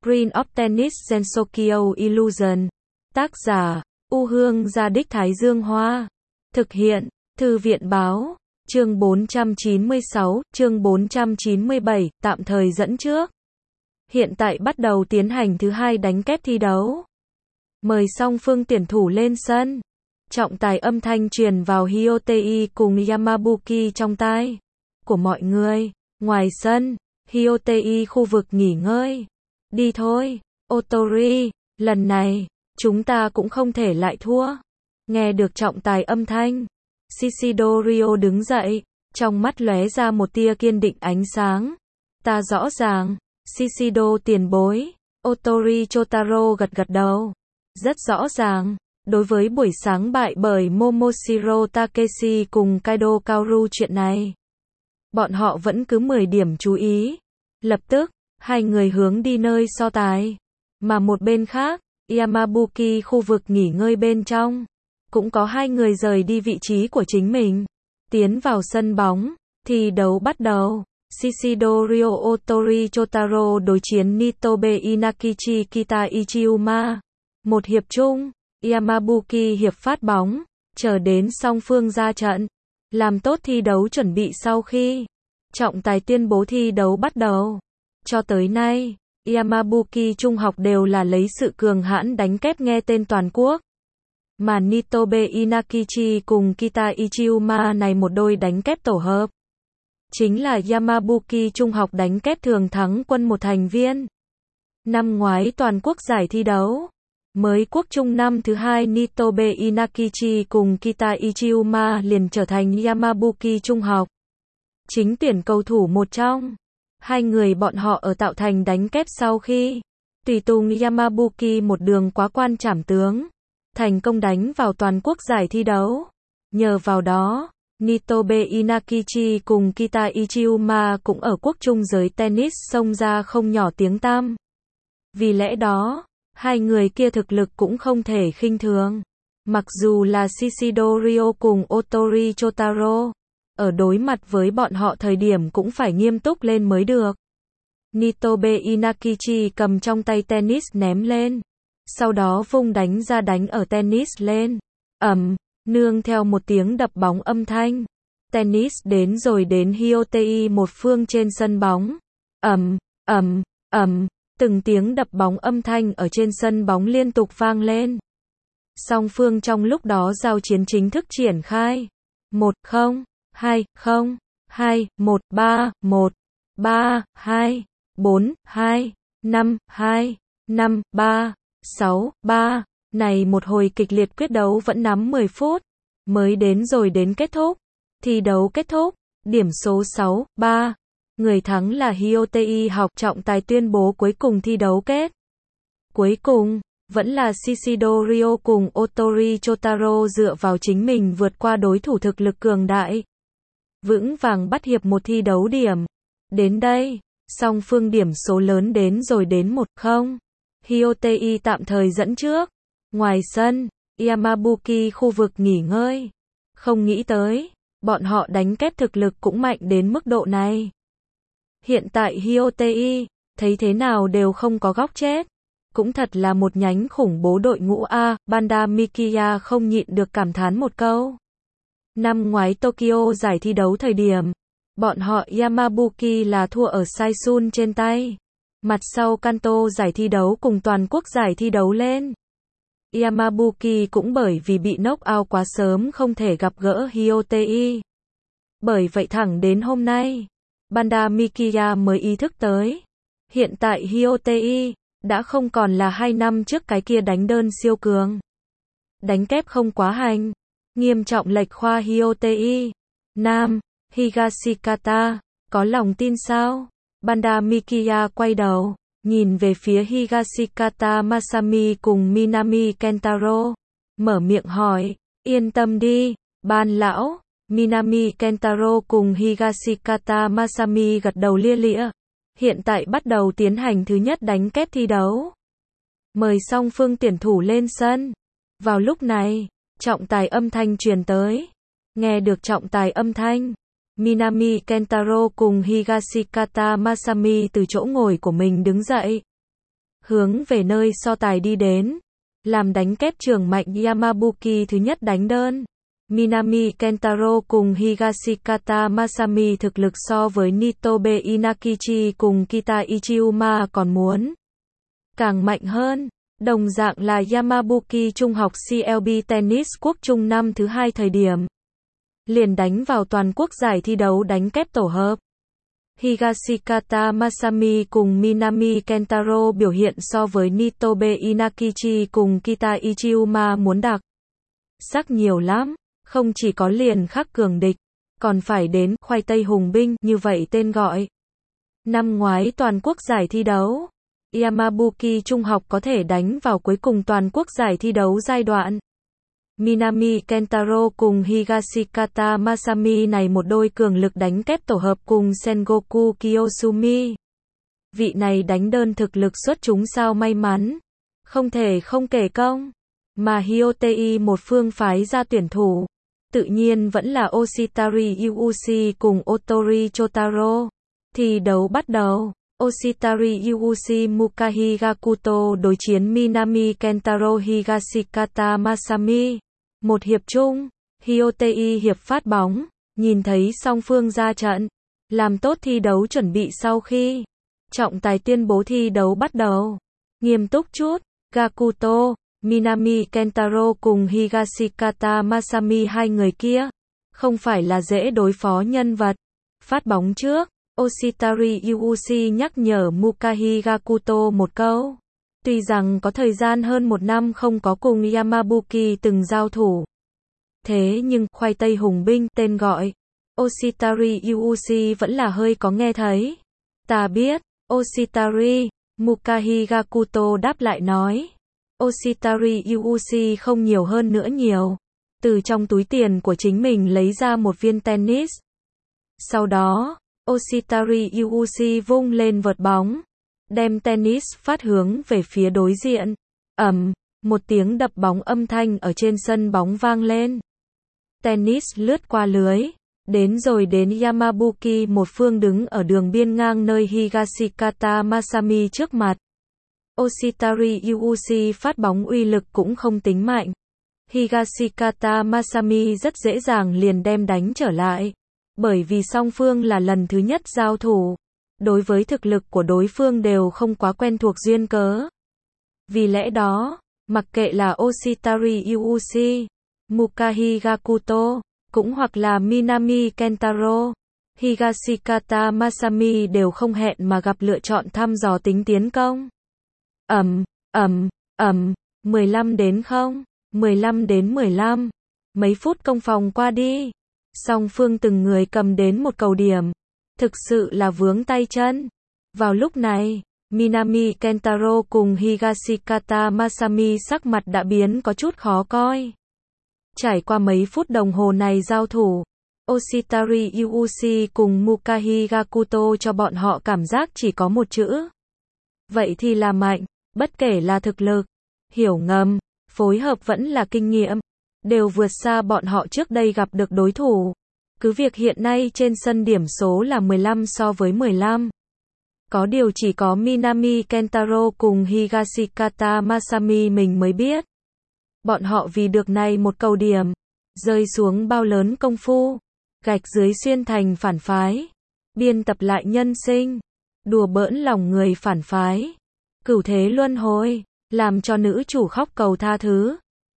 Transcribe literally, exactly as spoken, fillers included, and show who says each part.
Speaker 1: Green of Tennis Gensokyo Illusion. Tác giả, U Hương Gia Đích Thái Dương Hoa. Thực hiện, Thư viện Báo. Chương bốn trăm chín mươi sáu, chương bốn trăm chín mươi bảy, tạm thời dẫn trước. Hiện tại bắt đầu tiến hành thứ hai đánh kép thi đấu. Mời song phương tuyển thủ lên sân. Trọng tài âm thanh truyền vào Hyotei cùng Yamabuki trong tai của mọi người. Ngoài sân, Hyotei khu vực nghỉ ngơi. Đi thôi, Otori, lần này, chúng ta cũng không thể lại thua. Nghe được trọng tài âm thanh, Shishido Ryo đứng dậy, trong mắt lóe ra một tia kiên định ánh sáng. Ta rõ ràng, Shishido tiền bối. Otori Chotaro gật gật đầu. Rất rõ ràng, đối với buổi sáng bại bởi Momoshiro Takeshi cùng Kaido Kaoru chuyện này, bọn họ vẫn cứ mười điểm chú ý. Lập tức, hai người hướng đi nơi so tài. Mà một bên khác, Yamabuki khu vực nghỉ ngơi bên trong, cũng có hai người rời đi vị trí của chính mình. Tiến vào sân bóng, thi đấu bắt đầu. Shishido Ryo Otori Chotaro đối chiến Nitobe Inakichi Kita Ichiuma. Một hiệp chung, Yamabuki hiệp phát bóng, chờ đến song phương ra trận, làm tốt thi đấu chuẩn bị sau khi trọng tài tuyên bố thi đấu bắt đầu. Cho tới nay, Yamabuki trung học đều là lấy sự cường hãn đánh kép nghe tên toàn quốc. Mà Nitobe Inakichi cùng Kita Ichiuma này một đôi đánh kép tổ hợp. Chính là Yamabuki trung học đánh kép thường thắng quân một thành viên. Năm ngoái toàn quốc giải thi đấu, mới quốc trung năm thứ hai Nitobe Inakichi cùng Kita Ichiuma liền trở thành Yamabuki trung học chính tuyển cầu thủ một trong. Hai người bọn họ ở tạo thành đánh kép sau khi tùy tùng Yamabuki một đường quá quan trảm tướng, thành công đánh vào toàn quốc giải thi đấu. Nhờ vào đó, Nitobe Inakichi cùng Kita Ichiuma cũng ở quốc trung giới tennis xông ra không nhỏ tiếng tăm. Vì lẽ đó, hai người kia thực lực cũng không thể khinh thường. Mặc dù là Shishido Ryo cùng Otori Chotaro, ở đối mặt với bọn họ thời điểm cũng phải nghiêm túc lên mới được. Nitobe Inakichi cầm trong tay tennis ném lên, sau đó vung đánh ra đánh ở tennis lên. Ầm, nương theo một tiếng đập bóng âm thanh, tennis đến rồi đến Hyotei một phương trên sân bóng. Ầm, ầm, ầm, từng tiếng đập bóng âm thanh ở trên sân bóng liên tục vang lên. Song phương trong lúc đó giao chiến chính thức triển khai. một không, hai không, hai một, ba một, ba hai, bốn hai, năm hai, năm ba, sáu ba. Này một hồi kịch liệt quyết đấu vẫn nắm mười phút, mới đến rồi đến kết thúc. Thi đấu kết thúc, điểm số sáu ba. Người thắng là Hyotei học. Trọng tài tuyên bố cuối cùng thi đấu kết. Cuối cùng, vẫn là Shishido Ryo cùng Otori Chotaro dựa vào chính mình vượt qua đối thủ thực lực cường đại, vững vàng bắt hiệp một thi đấu điểm. Đến đây, song phương điểm số lớn đến rồi đến một không. Hyotei tạm thời dẫn trước. Ngoài sân, Yamabuki khu vực nghỉ ngơi. Không nghĩ tới, bọn họ đánh kép thực lực cũng mạnh đến mức độ này. Hiện tại Hyotei, thấy thế nào đều không có góc chết. Cũng thật là một nhánh khủng bố đội ngũ A. Banda Mikiya không nhịn được cảm thán một câu. Năm ngoái Tokyo giải thi đấu thời điểm, bọn họ Yamabuki là thua ở Saisun trên tay. Mặt sau Kanto giải thi đấu cùng toàn quốc giải thi đấu lên, Yamabuki cũng bởi vì bị knock out quá sớm không thể gặp gỡ Hyotei. Bởi vậy thẳng đến hôm nay, Banda Mikiya mới ý thức tới. Hiện tại Hyotei đã không còn là hai năm trước cái kia đánh đơn siêu cường. Đánh kép không quá hành, nghiêm trọng lệch khoa Hyotei. Nam, Higashikata, có lòng tin sao? Banda Mikiya quay đầu, nhìn về phía Higashikata Masami cùng Minami Kentaro, mở miệng hỏi, yên tâm đi, ban lão. Minami Kentaro cùng Higashikata Masami gật đầu lia lịa. Hiện tại bắt đầu tiến hành thứ nhất đánh kép thi đấu. Mời song phương tuyển thủ lên sân. Vào lúc này, trọng tài âm thanh truyền tới. Nghe được trọng tài âm thanh, Minami Kentaro cùng Higashikata Masami từ chỗ ngồi của mình đứng dậy. hướng về nơi so tài đi đến. Làm đánh kép trưởng mạnh Yamabuki thứ nhất đánh đơn. Minami Kentaro cùng Higashikata Masami thực lực so với Nitobe Inakichi cùng Kita Ichiuma còn muốn càng mạnh hơn. Đồng dạng là Yamabuki trung học xê lờ bê Tennis quốc trung năm thứ hai thời điểm. Liền đánh vào toàn quốc giải thi đấu đánh kép tổ hợp. Higashikata Masami cùng Minami Kentaro biểu hiện so với Nitobe Inakichi cùng Kita Ichiuma muốn đặc sắc nhiều lắm, không chỉ có liền khắc cường địch, còn phải đến khoai tây hùng binh như vậy tên gọi. Năm ngoái toàn quốc giải thi đấu, Yamabuki trung học có thể đánh vào cuối cùng toàn quốc giải thi đấu giai đoạn. Minami Kentaro cùng Higashikata Masami này một đôi cường lực đánh kép tổ hợp cùng Sengoku Kiyosumi. Vị này đánh đơn thực lực xuất chúng sao may mắn. Không thể không kể công. Mà Hyotei một phương phái ra tuyển thủ. Tự nhiên vẫn là Oshitari Yuuchi cùng Otori Chotaro. Thi đấu bắt đầu. Oshitari Yuuchi Mukahi Gakuto đối chiến Minami Kentaro Higashikata Masami. Một hiệp chung, Hyotei hiệp phát bóng, nhìn thấy song phương ra trận, làm tốt thi đấu chuẩn bị sau khi trọng tài tuyên bố thi đấu bắt đầu. Nghiêm túc chút, Gakuto, Minami Kentaro cùng Higashikata Masami hai người kia, không phải là dễ đối phó nhân vật. Phát bóng trước, Oshitari Yuuchi nhắc nhở Mukahi Gakuto một câu. Tuy rằng có thời gian hơn một năm không có cùng Yamabuki từng giao thủ. Thế nhưng, khoai tây hùng binh, tên gọi, Oshitari Yuuchi vẫn là hơi có nghe thấy. Ta biết, Oshitari, Mukahi Gakuto đáp lại nói. Oshitari Yuuchi không nhiều hơn nữa nhiều. Từ trong túi tiền của chính mình lấy ra một viên tennis. Sau đó, Oshitari Yuuchi vung lên vợt bóng. Đem tennis phát hướng về phía đối diện. Ầm, một tiếng đập bóng âm thanh ở trên sân bóng vang lên. Tennis lướt qua lưới, đến rồi đến Yamabuki một phương đứng ở đường biên ngang nơi Higashikata Masami trước mặt. Oshitari Yuuchi phát bóng uy lực cũng không tính mạnh. Higashikata Masami rất dễ dàng liền đem đánh trở lại. Bởi vì song phương là lần thứ nhất giao thủ. Đối với thực lực của đối phương đều không quá quen thuộc duyên cớ. Vì lẽ đó, mặc kệ là Oshitari Yuuchi, Mukahi Gakuto, cũng hoặc là Minami Kentaro, Higashikata Masami đều không hẹn mà gặp lựa chọn thăm dò tính tiến công. Ầm, ầm, ầm, mười lăm đến không, mười lăm đến mười lăm. Mấy phút công phòng qua đi, song phương từng người cầm đến một cầu điểm. Thực sự là vướng tay chân. Vào lúc này, Minami Kentaro cùng Higashikata Masami sắc mặt đã biến có chút khó coi. Trải qua mấy phút đồng hồ này giao thủ, Oshitari Yuuchi cùng Mukahi Gakuto cho bọn họ cảm giác chỉ có một chữ. Vậy thì là mạnh, bất kể là thực lực, hiểu ngầm, phối hợp vẫn là kinh nghiệm, đều vượt xa bọn họ trước đây gặp được đối thủ. Cứ việc hiện nay trên sân điểm số là mười lăm so với mười lăm. Có điều chỉ có Minami Kentaro cùng Higashikata Masami mình mới biết. Bọn họ vì được này một cầu điểm, rơi xuống bao lớn công phu, gạch dưới xuyên thành phản phái, biên tập lại nhân sinh, đùa bỡn lòng người phản phái, cửu thế luân hồi, làm cho nữ chủ khóc cầu tha thứ.